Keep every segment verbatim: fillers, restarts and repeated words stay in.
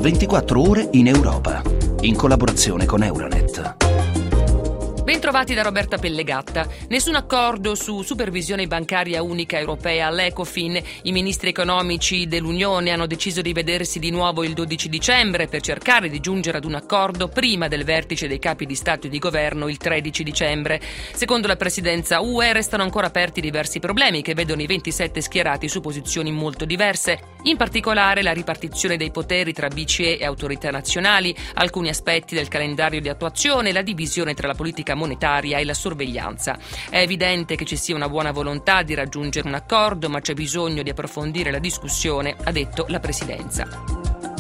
ventiquattro ore in Europa, in collaborazione con Euronet. Bentrovati da Roberta Pellegatta. Nessun accordo su supervisione bancaria unica europea all'Ecofin. I ministri economici dell'Unione hanno deciso di vedersi di nuovo il dodici dicembre per cercare di giungere ad un accordo prima del vertice dei capi di Stato e di Governo il tredici dicembre. Secondo la presidenza U E restano ancora aperti diversi problemi che vedono i ventisette schierati su posizioni molto diverse. In particolare la ripartizione dei poteri tra B C E e autorità nazionali, alcuni aspetti del calendario di attuazione e la divisione tra la politica monetaria e la sorveglianza. È evidente che ci sia una buona volontà di raggiungere un accordo, ma c'è bisogno di approfondire la discussione, ha detto la Presidenza.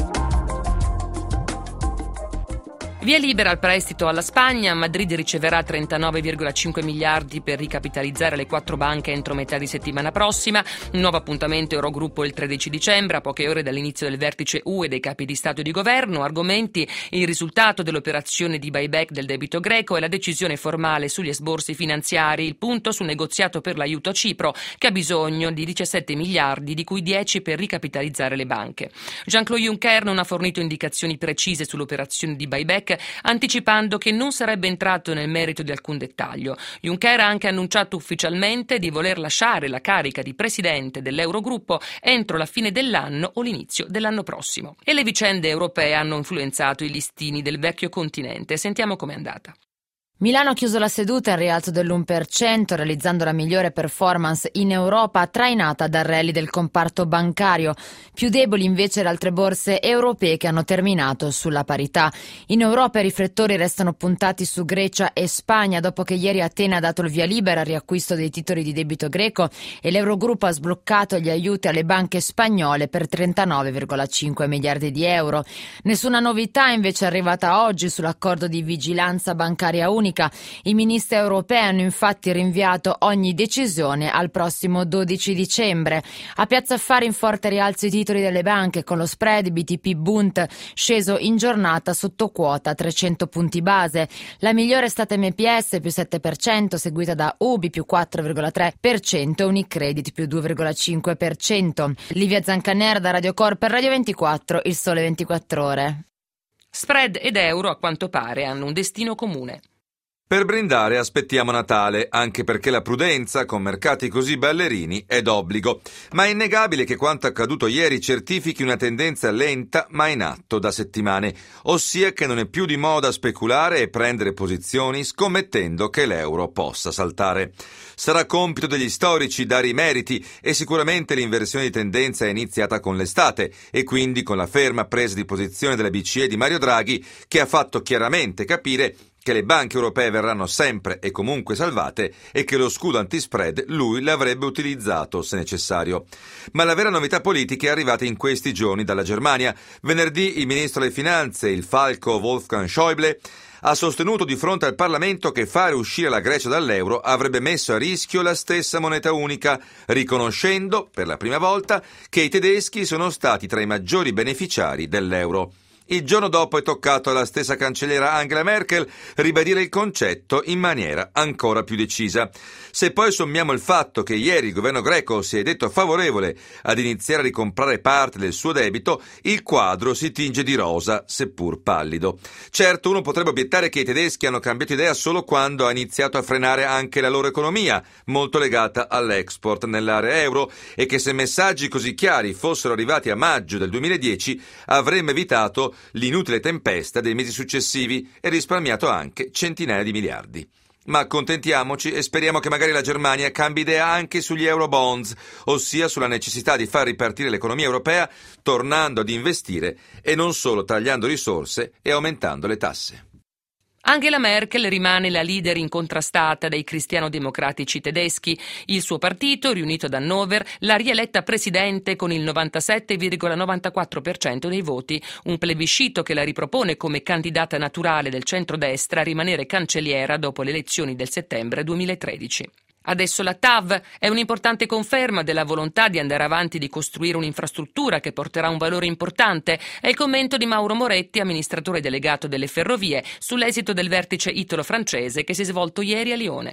Via libera al prestito alla Spagna. Madrid riceverà trentanove virgola cinque miliardi per ricapitalizzare le quattro banche entro metà di settimana prossima. Un nuovo appuntamento Eurogruppo il tredici dicembre, a poche ore dall'inizio del vertice U E dei capi di Stato e di Governo. Argomenti: il risultato dell'operazione di buyback del debito greco e la decisione formale sugli esborsi finanziari. Il punto sul negoziato per l'aiuto a Cipro, che ha bisogno di diciassette miliardi, di cui dieci per ricapitalizzare le banche. Jean-Claude Juncker non ha fornito indicazioni precise sull'operazione di buyback, anticipando che non sarebbe entrato nel merito di alcun dettaglio. Juncker ha anche annunciato ufficialmente di voler lasciare la carica di presidente dell'Eurogruppo entro la fine dell'anno o l'inizio dell'anno prossimo. E le vicende europee hanno influenzato i listini del vecchio continente. Sentiamo com'è andata. Milano ha chiuso la seduta al rialzo dell'uno per cento, realizzando la migliore performance in Europa, trainata dal rally del comparto bancario. Più deboli invece le altre borse europee, che hanno terminato sulla parità. In Europa i riflettori restano puntati su Grecia e Spagna, dopo che ieri Atene ha dato il via libera al riacquisto dei titoli di debito greco e l'Eurogruppo ha sbloccato gli aiuti alle banche spagnole per trentanove virgola cinque miliardi di euro. Nessuna novità invece è arrivata oggi sull'accordo di vigilanza bancaria unica. I ministri europei hanno infatti rinviato ogni decisione al prossimo dodici dicembre. A Piazza Affari in forte rialzo i titoli delle banche, con lo spread B T P Bund sceso in giornata sotto quota trecento punti base. La migliore è stata M P S più sette per cento, seguita da U B I più quattro virgola tre per cento e Unicredit più due virgola cinque per cento. Livia Zancanera da Radio Cor per Radio ventiquattro, Il Sole ventiquattro Ore. Spread ed euro a quanto pare hanno un destino comune. Per brindare aspettiamo Natale, anche perché la prudenza, con mercati così ballerini, è d'obbligo. Ma è innegabile che quanto accaduto ieri certifichi una tendenza lenta ma in atto da settimane, ossia che non è più di moda speculare e prendere posizioni scommettendo che l'euro possa saltare. Sarà compito degli storici dare i meriti e sicuramente l'inversione di tendenza è iniziata con l'estate e quindi con la ferma presa di posizione della B C E di Mario Draghi, che ha fatto chiaramente capire che le banche europee verranno sempre e comunque salvate e che lo scudo antispread lui l'avrebbe utilizzato se necessario. Ma la vera novità politica è arrivata in questi giorni dalla Germania. Venerdì il ministro delle Finanze, il falco Wolfgang Schäuble, ha sostenuto di fronte al Parlamento che fare uscire la Grecia dall'euro avrebbe messo a rischio la stessa moneta unica, riconoscendo, per la prima volta, che i tedeschi sono stati tra i maggiori beneficiari dell'euro. Il giorno dopo è toccato alla stessa cancelliera Angela Merkel ribadire il concetto in maniera ancora più decisa. Se poi sommiamo il fatto che ieri il governo greco si è detto favorevole ad iniziare a ricomprare parte del suo debito, il quadro si tinge di rosa, seppur pallido. Certo, uno potrebbe obiettare che i tedeschi hanno cambiato idea solo quando ha iniziato a frenare anche la loro economia, molto legata all'export nell'area euro, e che se messaggi così chiari fossero arrivati a maggio del duemiladieci avremmo evitato l'inutile tempesta dei mesi successivi e risparmiato anche centinaia di miliardi. Ma accontentiamoci e speriamo che magari la Germania cambi idea anche sugli Eurobonds, ossia sulla necessità di far ripartire l'economia europea tornando ad investire e non solo tagliando risorse e aumentando le tasse. Angela Merkel rimane la leader incontrastata dei cristiano-democratici tedeschi. Il suo partito, riunito ad Hannover, l'ha rieletta presidente con il novantasette virgola novantaquattro per cento dei voti, un plebiscito che la ripropone come candidata naturale del centrodestra a rimanere cancelliera dopo le elezioni del settembre duemilatredici. Adesso la T A V è un'importante conferma della volontà di andare avanti, di costruire un'infrastruttura che porterà un valore importante. È il commento di Mauro Moretti, amministratore delegato delle ferrovie, sull'esito del vertice italo-francese che si è svolto ieri a Lione.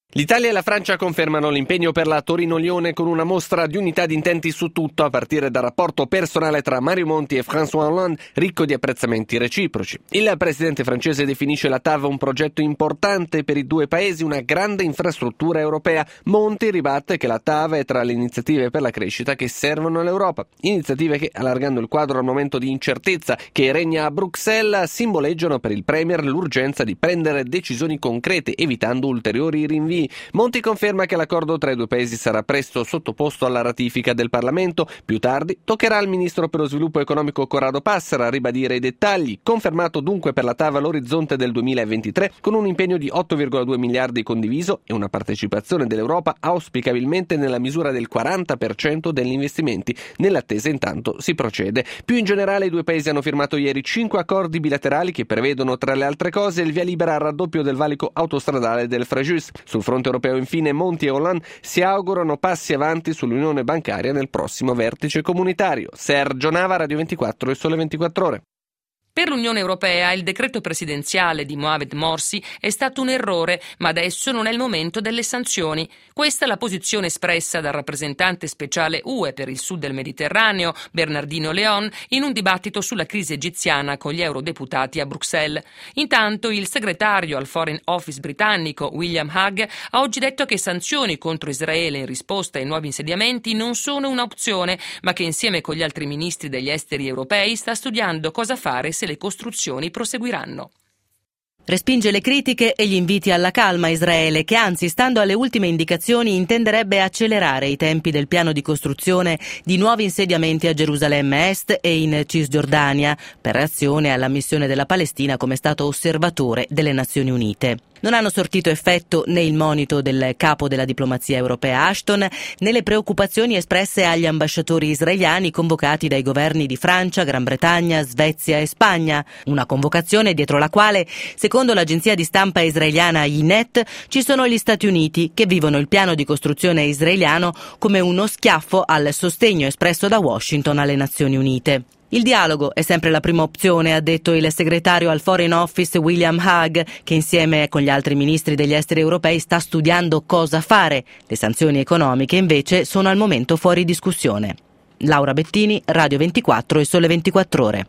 L'Italia e la Francia confermano l'impegno per la Torino-Lione con una mostra di unità di intenti su tutto, a partire dal rapporto personale tra Mario Monti e François Hollande, ricco di apprezzamenti reciproci. Il presidente francese definisce la T A V un progetto importante per i due paesi, una grande infrastruttura europea. Monti ribatte che la T A V è tra le iniziative per la crescita che servono all'Europa. Iniziative che, allargando il quadro al momento di incertezza che regna a Bruxelles, simboleggiano per il Premier l'urgenza di prendere decisioni concrete, evitando ulteriori rinvii. Monti conferma che l'accordo tra i due paesi sarà presto sottoposto alla ratifica del Parlamento. Più tardi toccherà al ministro per lo sviluppo economico Corrado Passera ribadire i dettagli. Confermato dunque per la T A V l'orizzonte del duemilaventitré, con un impegno di otto virgola due miliardi condiviso e una partecipazione dell'Europa auspicabilmente nella misura del quaranta per cento degli investimenti. Nell'attesa intanto si procede. Più in generale, i due paesi hanno firmato ieri cinque accordi bilaterali che prevedono, tra le altre cose, il via libera al raddoppio del valico autostradale del Frejus. Sul fronte europeo, infine, Monti e Hollande si augurano passi avanti sull'unione bancaria nel prossimo vertice comunitario. Sergio Nava, Radio ventiquattro e Sole ventiquattro Ore. Per l'Unione Europea il decreto presidenziale di Mohamed Morsi è stato un errore, ma adesso non è il momento delle sanzioni. Questa è la posizione espressa dal rappresentante speciale U E per il sud del Mediterraneo, Bernardino Leon, in un dibattito sulla crisi egiziana con gli eurodeputati a Bruxelles. Intanto il segretario al Foreign Office britannico, William Hague, ha oggi detto che sanzioni contro Israele in risposta ai nuovi insediamenti non sono un'opzione, ma che insieme con gli altri ministri degli esteri europei sta studiando cosa fare se le costruzioni proseguiranno. Respinge le critiche e gli inviti alla calma Israele, che anzi, stando alle ultime indicazioni, intenderebbe accelerare i tempi del piano di costruzione di nuovi insediamenti a Gerusalemme Est e in Cisgiordania, per reazione alla missione della Palestina come stato osservatore delle Nazioni Unite. Non hanno sortito effetto né il monito del capo della diplomazia europea Ashton, né le preoccupazioni espresse agli ambasciatori israeliani convocati dai governi di Francia, Gran Bretagna, Svezia e Spagna. Una convocazione dietro la quale, secondo l'agenzia di stampa israeliana Ynet, ci sono gli Stati Uniti, che vivono il piano di costruzione israeliano come uno schiaffo al sostegno espresso da Washington alle Nazioni Unite. Il dialogo è sempre la prima opzione, ha detto il segretario al Foreign Office William Hague, che insieme con gli altri ministri degli esteri europei sta studiando cosa fare. Le sanzioni economiche invece sono al momento fuori discussione. Laura Bettini, Radio ventiquattro e Sole ventiquattro Ore.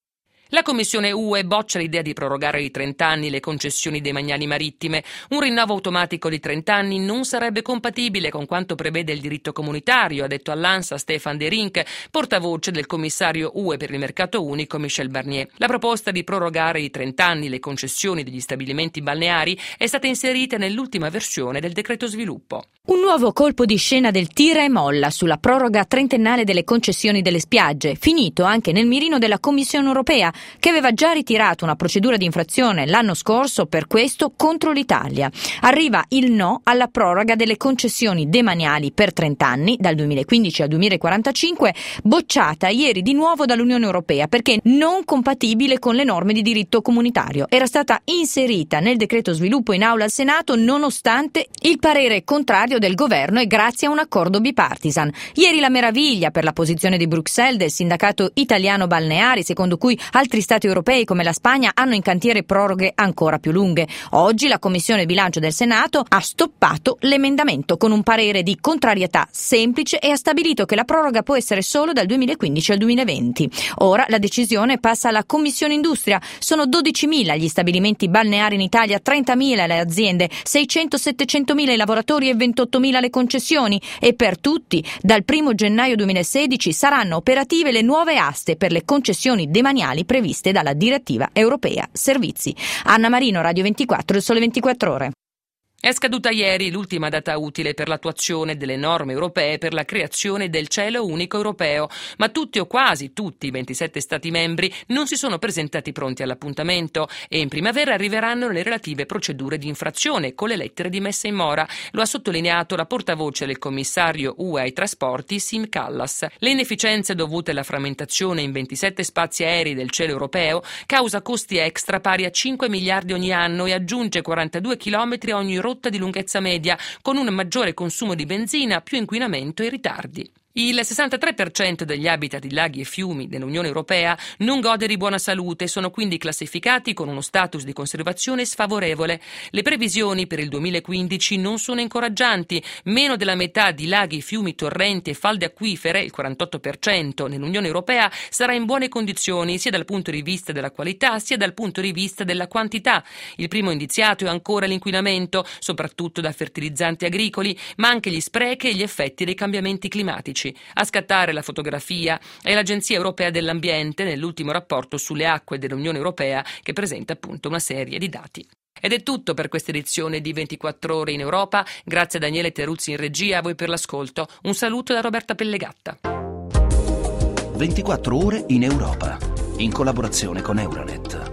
La Commissione U E boccia l'idea di prorogare di trenta anni le concessioni demaniali marittime. Un rinnovo automatico di trenta anni non sarebbe compatibile con quanto prevede il diritto comunitario, ha detto all'ANSA Stefan De Rink, portavoce del commissario U E per il mercato unico Michel Barnier. La proposta di prorogare di trenta anni le concessioni degli stabilimenti balneari è stata inserita nell'ultima versione del decreto sviluppo. Un nuovo colpo di scena del tira e molla sulla proroga trentennale delle concessioni delle spiagge, finito anche nel mirino della Commissione europea, che aveva già ritirato una procedura di infrazione l'anno scorso per questo contro l'Italia. Arriva il no alla proroga delle concessioni demaniali per trenta anni, dal duemilaquindici al duemilaquarantacinque, bocciata ieri di nuovo dall'Unione Europea perché non compatibile con le norme di diritto comunitario. Era stata inserita nel decreto sviluppo in aula al Senato nonostante il parere contrario del governo e grazie a un accordo bipartisan. Ieri la meraviglia per la posizione di Bruxelles del sindacato italiano balneari, secondo cui altri stati europei come la Spagna hanno in cantiere proroghe ancora più lunghe. Oggi la Commissione Bilancio del Senato ha stoppato l'emendamento con un parere di contrarietà semplice e ha stabilito che la proroga può essere solo dal duemilaquindici al duemilaventi. Ora la decisione passa alla Commissione Industria. Sono dodicimila gli stabilimenti balneari in Italia, trentamila le aziende, seicento settecentomila i lavoratori e ventottomila le concessioni, e per tutti dal primo gennaio duemilasedici saranno operative le nuove aste per le concessioni demaniali previste dalla direttiva europea servizi. Anna Marino, Radio ventiquattro, il Sole ventiquattro Ore. È scaduta ieri l'ultima data utile per l'attuazione delle norme europee per la creazione del cielo unico europeo, ma tutti o quasi tutti i ventisette Stati membri non si sono presentati pronti all'appuntamento e in primavera arriveranno le relative procedure di infrazione con le lettere di messa in mora. Lo ha sottolineato la portavoce del commissario U E ai trasporti Sim Kallas. Le inefficienze dovute alla frammentazione in ventisette spazi aerei del cielo europeo causa costi extra pari a cinque miliardi ogni anno e aggiunge quarantadue chilometri a ogni rotta di lunghezza media, con un maggiore consumo di benzina, più inquinamento e ritardi. Il sessantatré per cento degli habitat di laghi e fiumi dell'Unione Europea non gode di buona salute e sono quindi classificati con uno status di conservazione sfavorevole. Le previsioni per il duemilaquindici non sono incoraggianti. Meno della metà di laghi, fiumi, torrenti e falde acquifere, il quarantotto per cento nell'Unione Europea, sarà in buone condizioni sia dal punto di vista della qualità sia dal punto di vista della quantità. Il primo indiziato è ancora l'inquinamento, soprattutto da fertilizzanti agricoli, ma anche gli sprechi e gli effetti dei cambiamenti climatici. A scattare la fotografia è l'Agenzia Europea dell'Ambiente nell'ultimo rapporto sulle acque dell'Unione Europea, che presenta appunto una serie di dati. Ed è tutto per questa edizione di ventiquattro ore in Europa. Grazie a Daniele Teruzzi in regia, a voi per l'ascolto. Un saluto da Roberta Pellegatta. ventiquattro ore in Europa, in collaborazione con Euronet.